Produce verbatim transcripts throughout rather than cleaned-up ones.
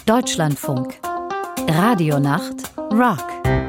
Deutschlandfunk. Radionacht Rock.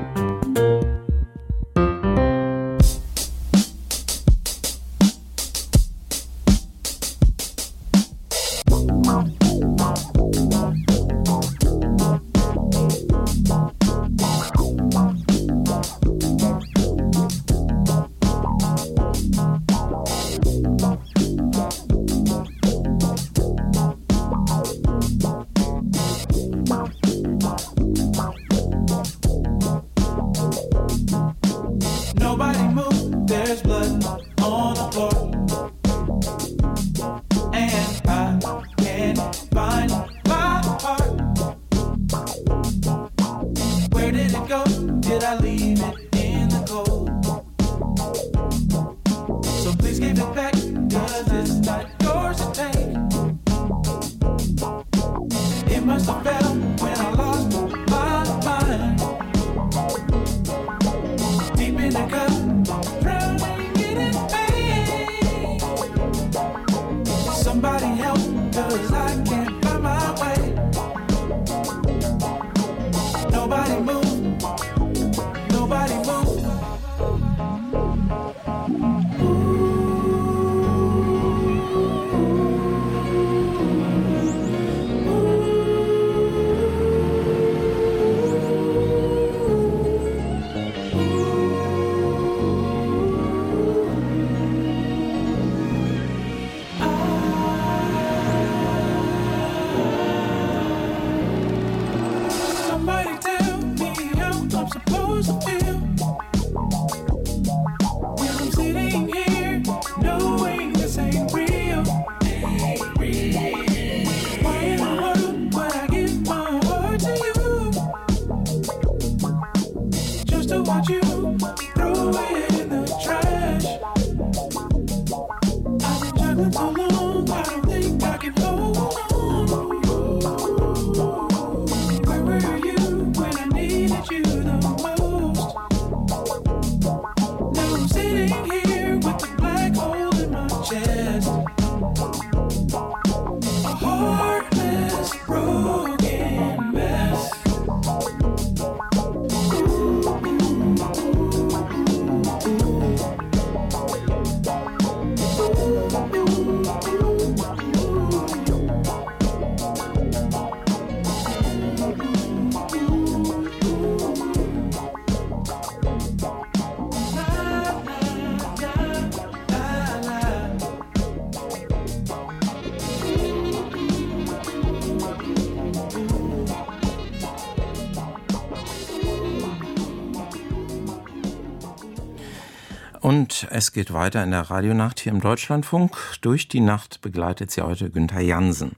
Und es geht weiter in der Radionacht hier im Deutschlandfunk. Durch die Nacht begleitet sie heute Günther Jansen.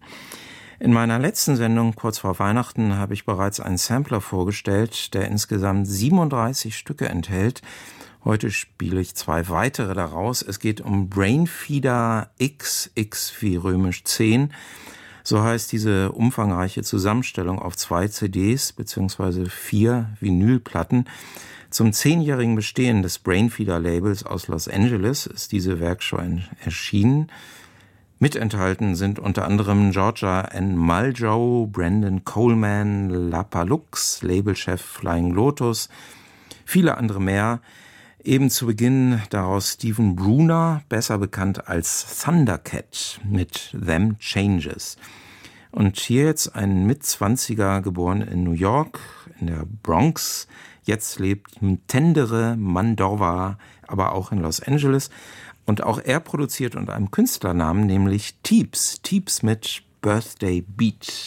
In meiner letzten Sendung, kurz vor Weihnachten, habe ich bereits einen Sampler vorgestellt, der insgesamt siebenunddreißig Stücke enthält. Heute spiele ich zwei weitere daraus. Es geht um Brainfeeder X, X wie römisch zehn. So heißt diese umfangreiche Zusammenstellung auf zwei C Ds bzw. vier Vinylplatten. Zum zehnjährigen Bestehen des Brainfeeder-Labels aus Los Angeles ist diese Werkschau erschienen. Mit enthalten sind unter anderem Georgia N. Muljo, Brandon Coleman, Lapalux, Labelchef Flying Lotus, viele andere mehr. Eben zu Beginn daraus Stephen Bruner, besser bekannt als Thundercat mit Them Changes. Und hier jetzt ein Mitzwanziger, geboren in New York, in der Bronx. Jetzt lebt Tendere Mandorva, aber auch in Los Angeles. Und auch er produziert unter einem Künstlernamen, nämlich Teeps. Teeps mit Birthday Beat.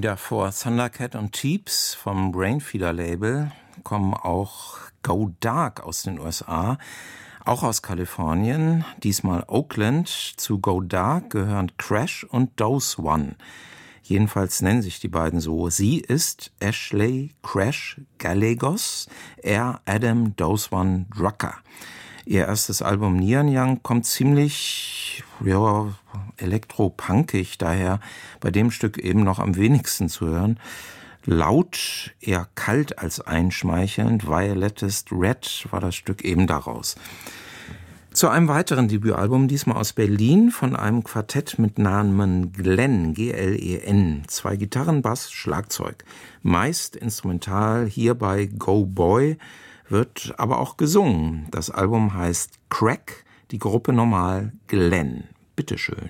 Wieder vor Thundercat und Teeps vom Brainfeeder-Label kommen auch Go Dark aus den U S A, auch aus Kalifornien, diesmal Oakland. Zu Go Dark gehören Crash und Dose One. Jedenfalls nennen sich die beiden so. Sie ist Ashley Crash Gallegos, er Adam Dose One Drucker. Ihr erstes Album Neon Young kommt ziemlich ja, elektropunkig daher, bei dem Stück eben noch am wenigsten zu hören. Laut, eher kalt als einschmeichelnd, Violettest Red war das Stück eben daraus. Zu einem weiteren Debütalbum, diesmal aus Berlin, von einem Quartett mit Namen Glen, G L E N. Zwei Gitarren, Bass, Schlagzeug. Meist instrumental, hierbei Go Boy, wird aber auch gesungen. Das Album heißt Crack, die Gruppe normal Glen. Bitteschön.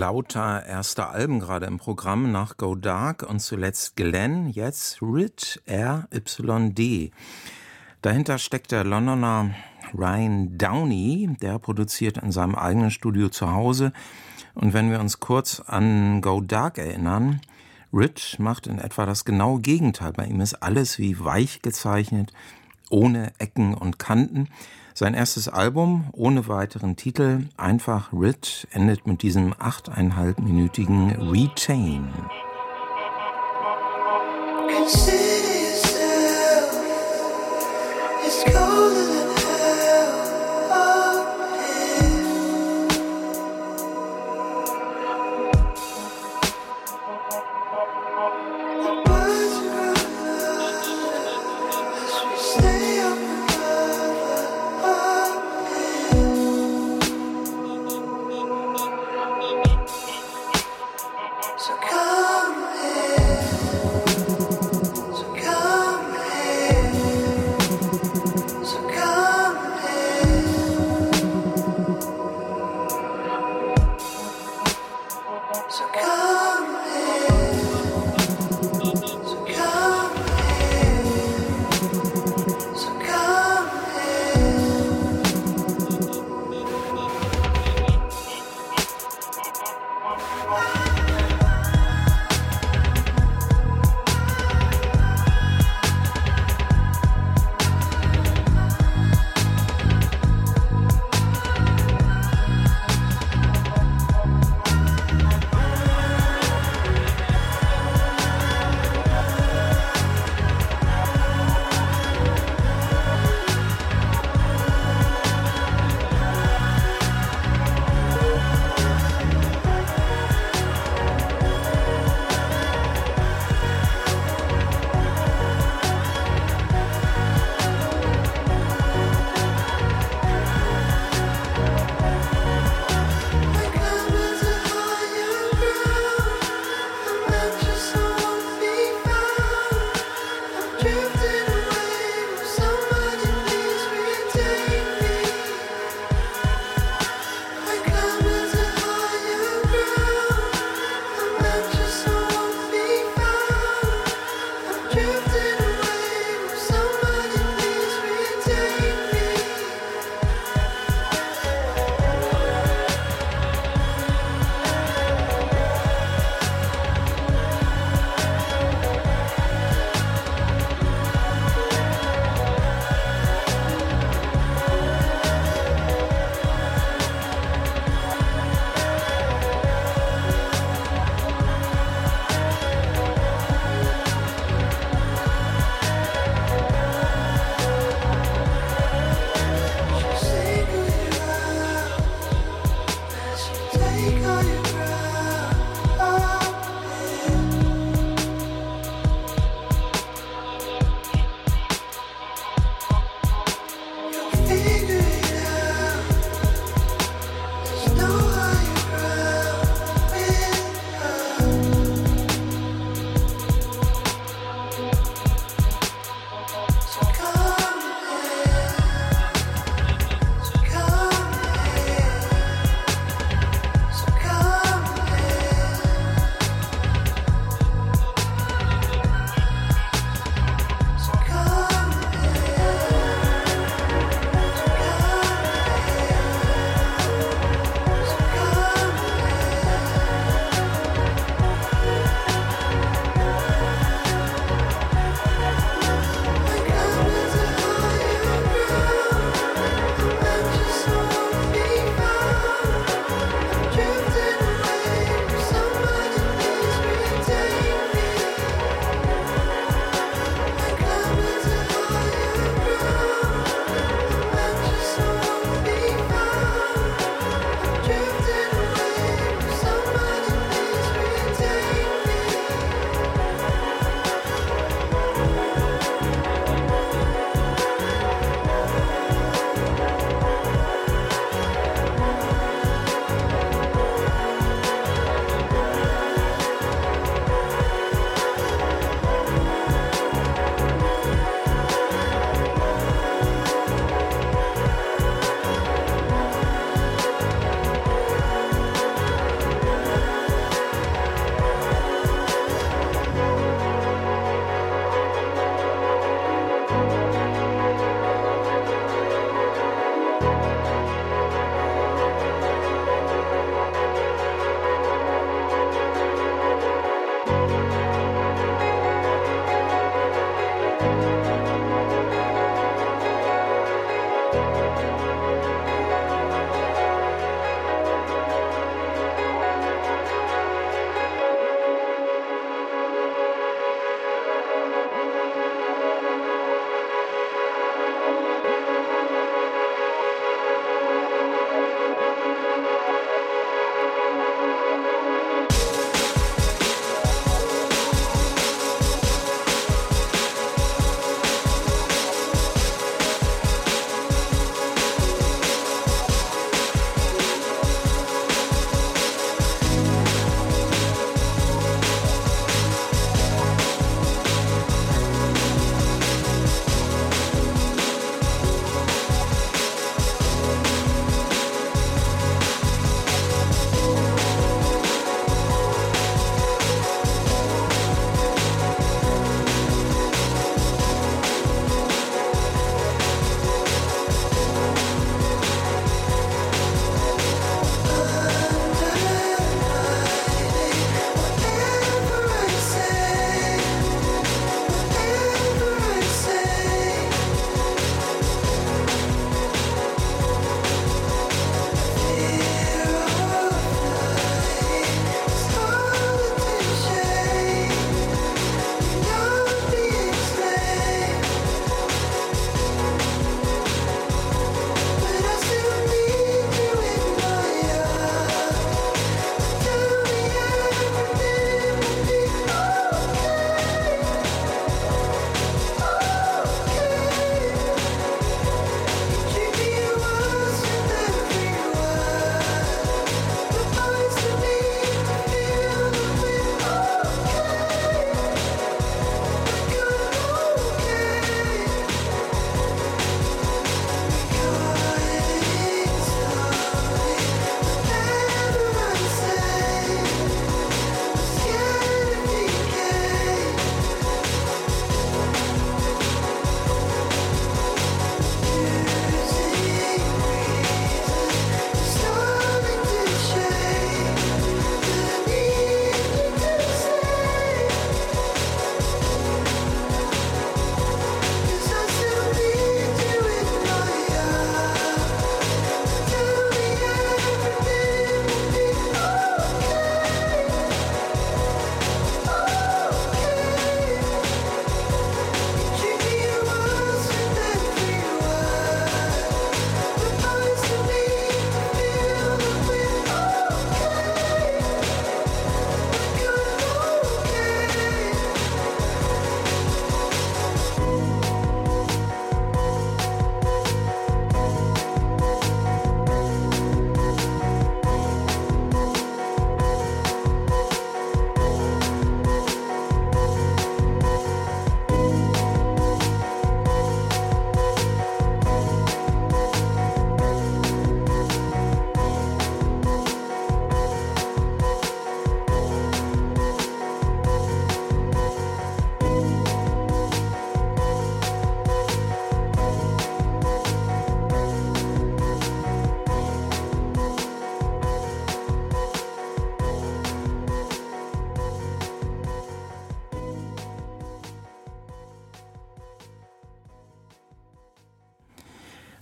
lauter erste Alben gerade im Programm nach Go Dark und zuletzt Glenn, jetzt Rit R Y D. Dahinter steckt der Londoner Ryan Downey, der produziert in seinem eigenen Studio zu Hause. Und wenn wir uns kurz an Go Dark erinnern, Rit macht in etwa das genaue Gegenteil. Bei ihm ist alles wie weich gezeichnet, ohne Ecken und Kanten. Sein erstes Album, ohne weiteren Titel, einfach Rit, endet mit diesem achteinhalbminütigen Retain. So come in. So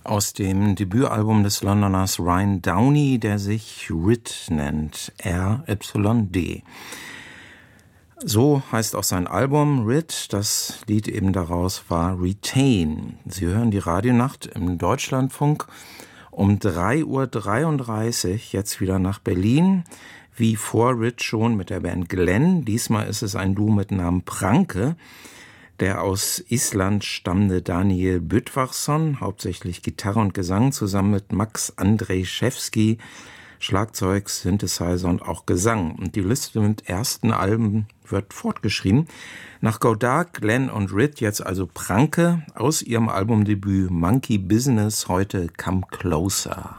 aus dem Debütalbum des Londoners Ryan Downey, der sich R Y D nennt, R Y D. So heißt auch sein Album R Y D, das Lied eben daraus war Retain. Sie hören die Radionacht im Deutschlandfunk um drei Uhr dreiunddreißig, jetzt wieder nach Berlin, wie vor R Y D schon mit der Band Glenn. Diesmal ist es ein Duo mit Namen Pranke. Der aus Island stammende Daniel Böttvarsson, hauptsächlich Gitarre und Gesang, zusammen mit Max Andrzejewski, Schlagzeug, Synthesizer und auch Gesang. Und die Liste mit ersten Alben wird fortgeschrieben. Nach Go Dark, Glenn und R Y D jetzt also Pranke aus ihrem Albumdebüt Monkey Business, heute Come Closer.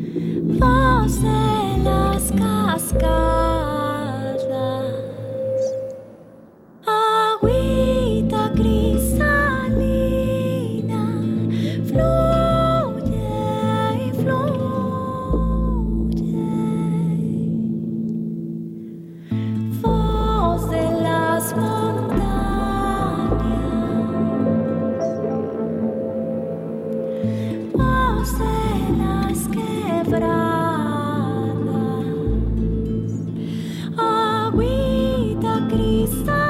voz de las cascadas. Agüita cristalina fluye y fluye. Voz de las montañas, voz de las quebradas. Agüita cristalina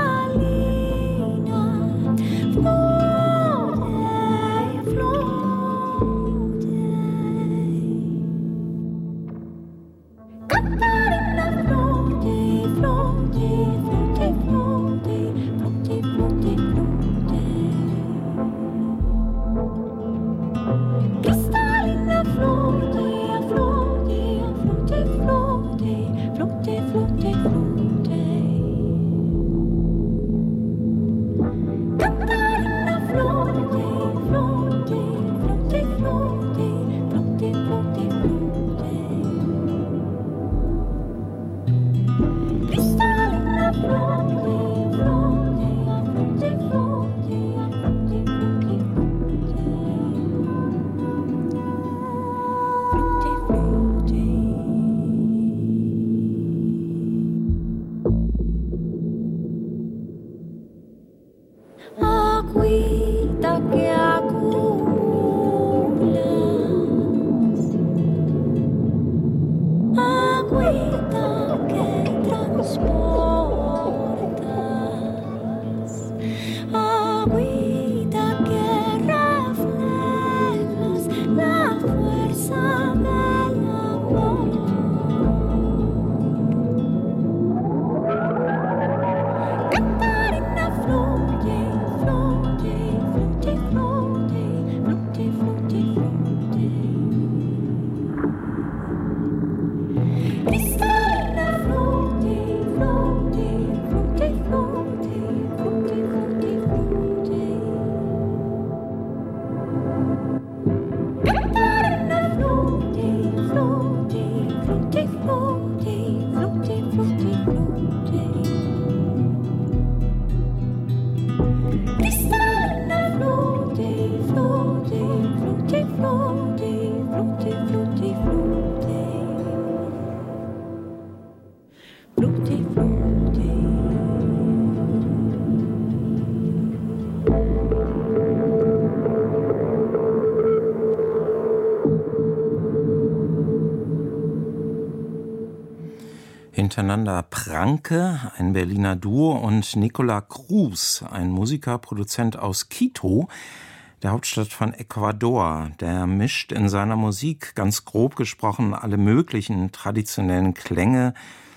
hintereinander Pranke, ein Berliner Duo, und Nicola Cruz, ein Musiker, Produzent aus Quito, der Hauptstadt von Ecuador. Der mischt in seiner Musik, ganz grob gesprochen, alle möglichen traditionellen Klänge,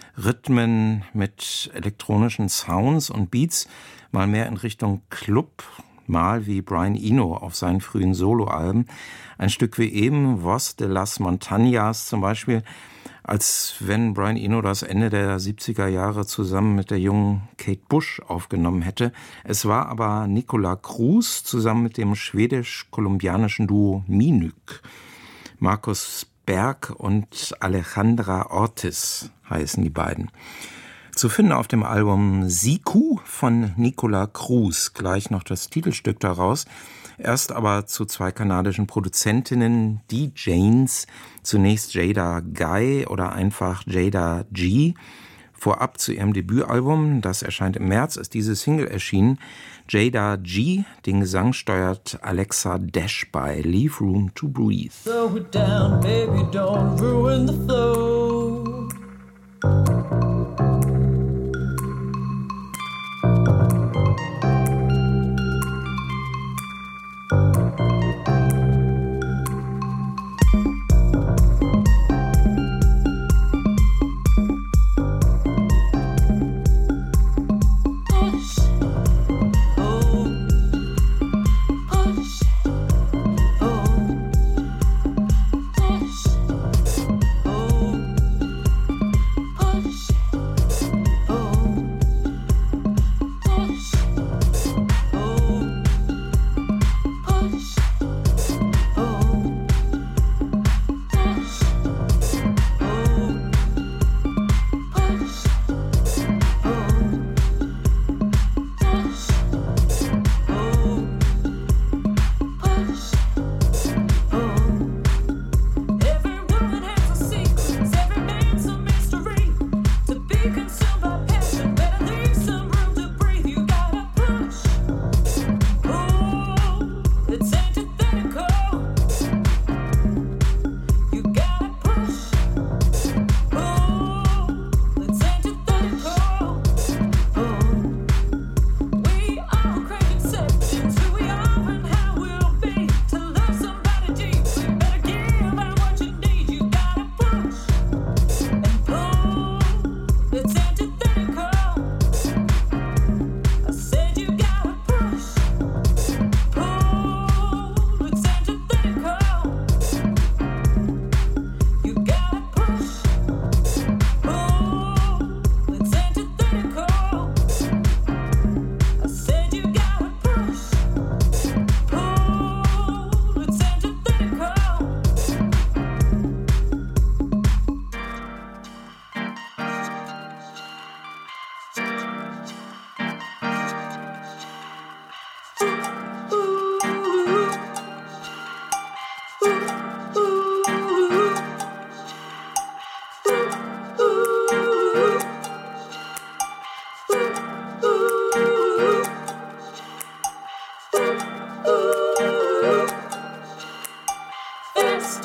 Rhythmen mit elektronischen Sounds und Beats, mal mehr in Richtung Club, mal wie Brian Eno auf seinen frühen Soloalben. Ein Stück wie eben, Voz de las Montañas zum Beispiel, als wenn Brian Eno das Ende der siebziger Jahre zusammen mit der jungen Kate Bush aufgenommen hätte. Es war aber Nicola Cruz zusammen mit dem schwedisch-kolumbianischen Duo Minuk. Markus Berg und Alejandra Ortiz heißen die beiden. Zu finden auf dem Album Siku von Nicola Cruz, gleich noch das Titelstück daraus. Erst aber zu zwei kanadischen Produzentinnen, D Js, zunächst Jada Guy oder einfach Jada G. Vorab zu ihrem Debütalbum, das erscheint im März, ist diese Single erschienen. Jada G, den Gesang steuert Alexa Dash bei, Leave Room to Breathe. Slow it down, baby, don't ruin the flow. Oh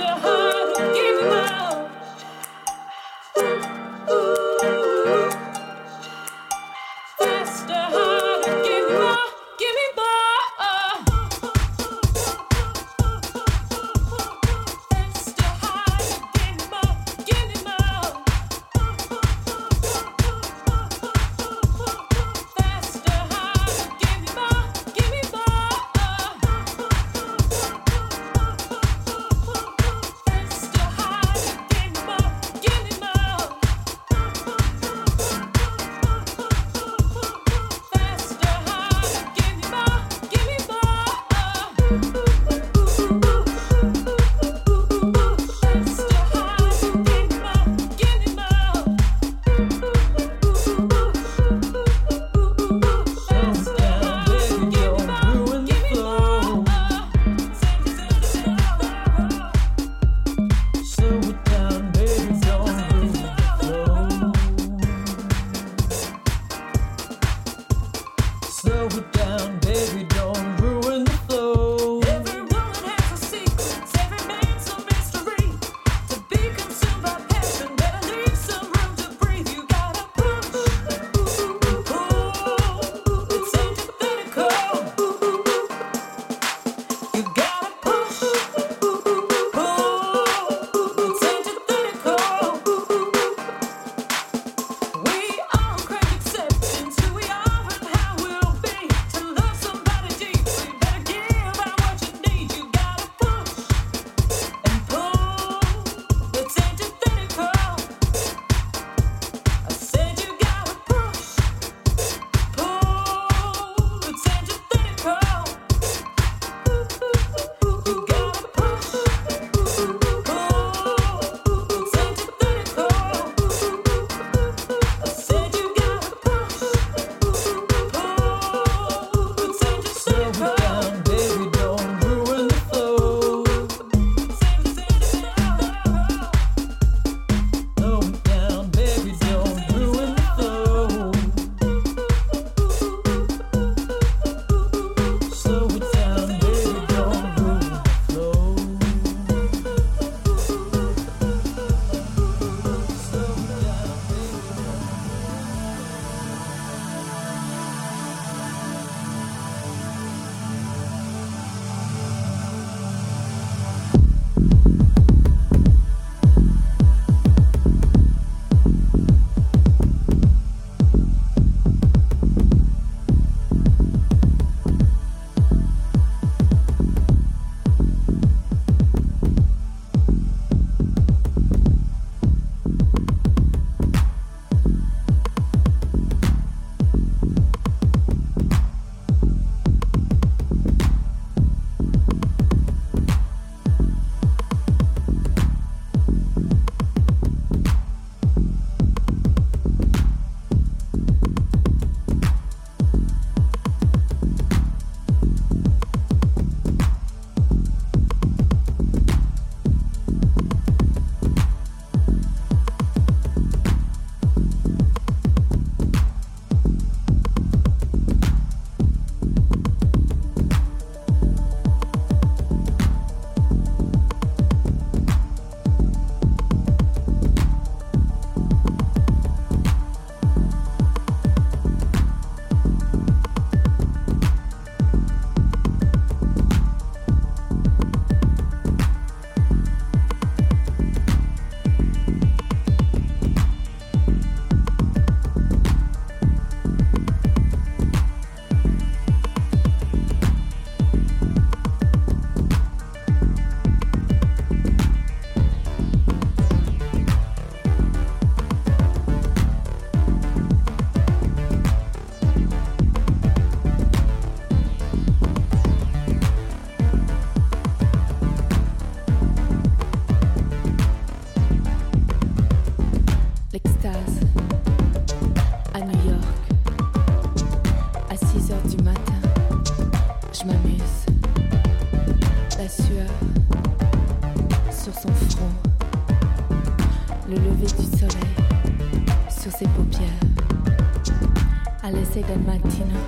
del mattino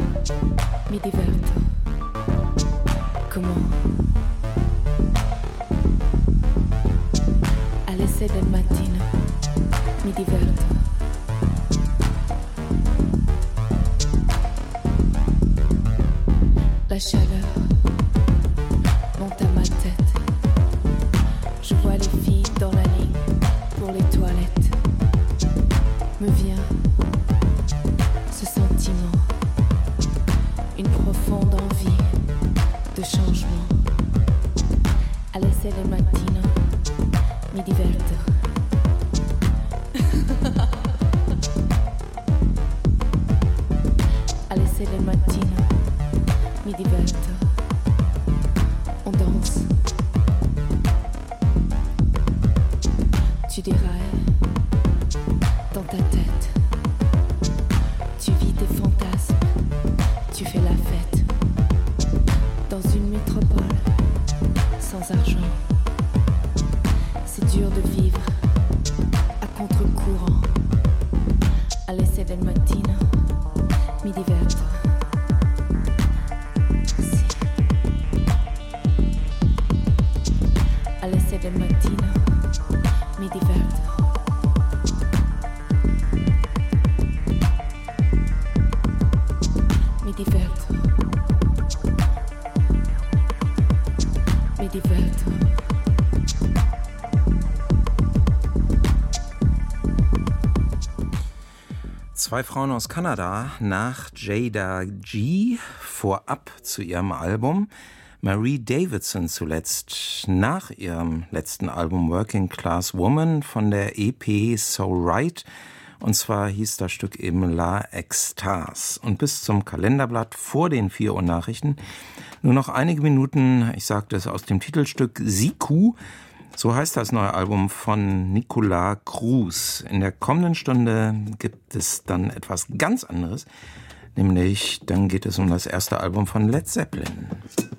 mi diverto. Come sei del mattino mi diverto. La chaleur monte à ma tête. Je vois les filles dans la ligne pour les toilettes. Me vient ce sentiment, une profonde envie de changement. Alle sei del mattino mi diverto. Alle sei del mattino mi diverto. On danse. Tu dirais dans ta tête, tu vis tes fantasmes, tu fais la fête dans une métropole sans argent. C'est dur de vivre à contre-courant. Alle sei del mattino mi diverto. Sì. Alle sei del mattino mi diverto. Mi diverto. Mi diverto. Zwei Frauen aus Kanada nach Jada G, vorab zu ihrem Album. Marie Davidson zuletzt nach ihrem letzten Album Working Class Woman von der E P So Right. Und zwar hieß das Stück eben La Extase. Und bis zum Kalenderblatt vor den vier Uhr Nachrichten nur noch einige Minuten, ich sagte es aus dem Titelstück Siku. So heißt das neue Album von Nicolas Cruz. In der kommenden Stunde gibt es dann etwas ganz anderes. Nämlich, dann geht es um das erste Album von Led Zeppelin.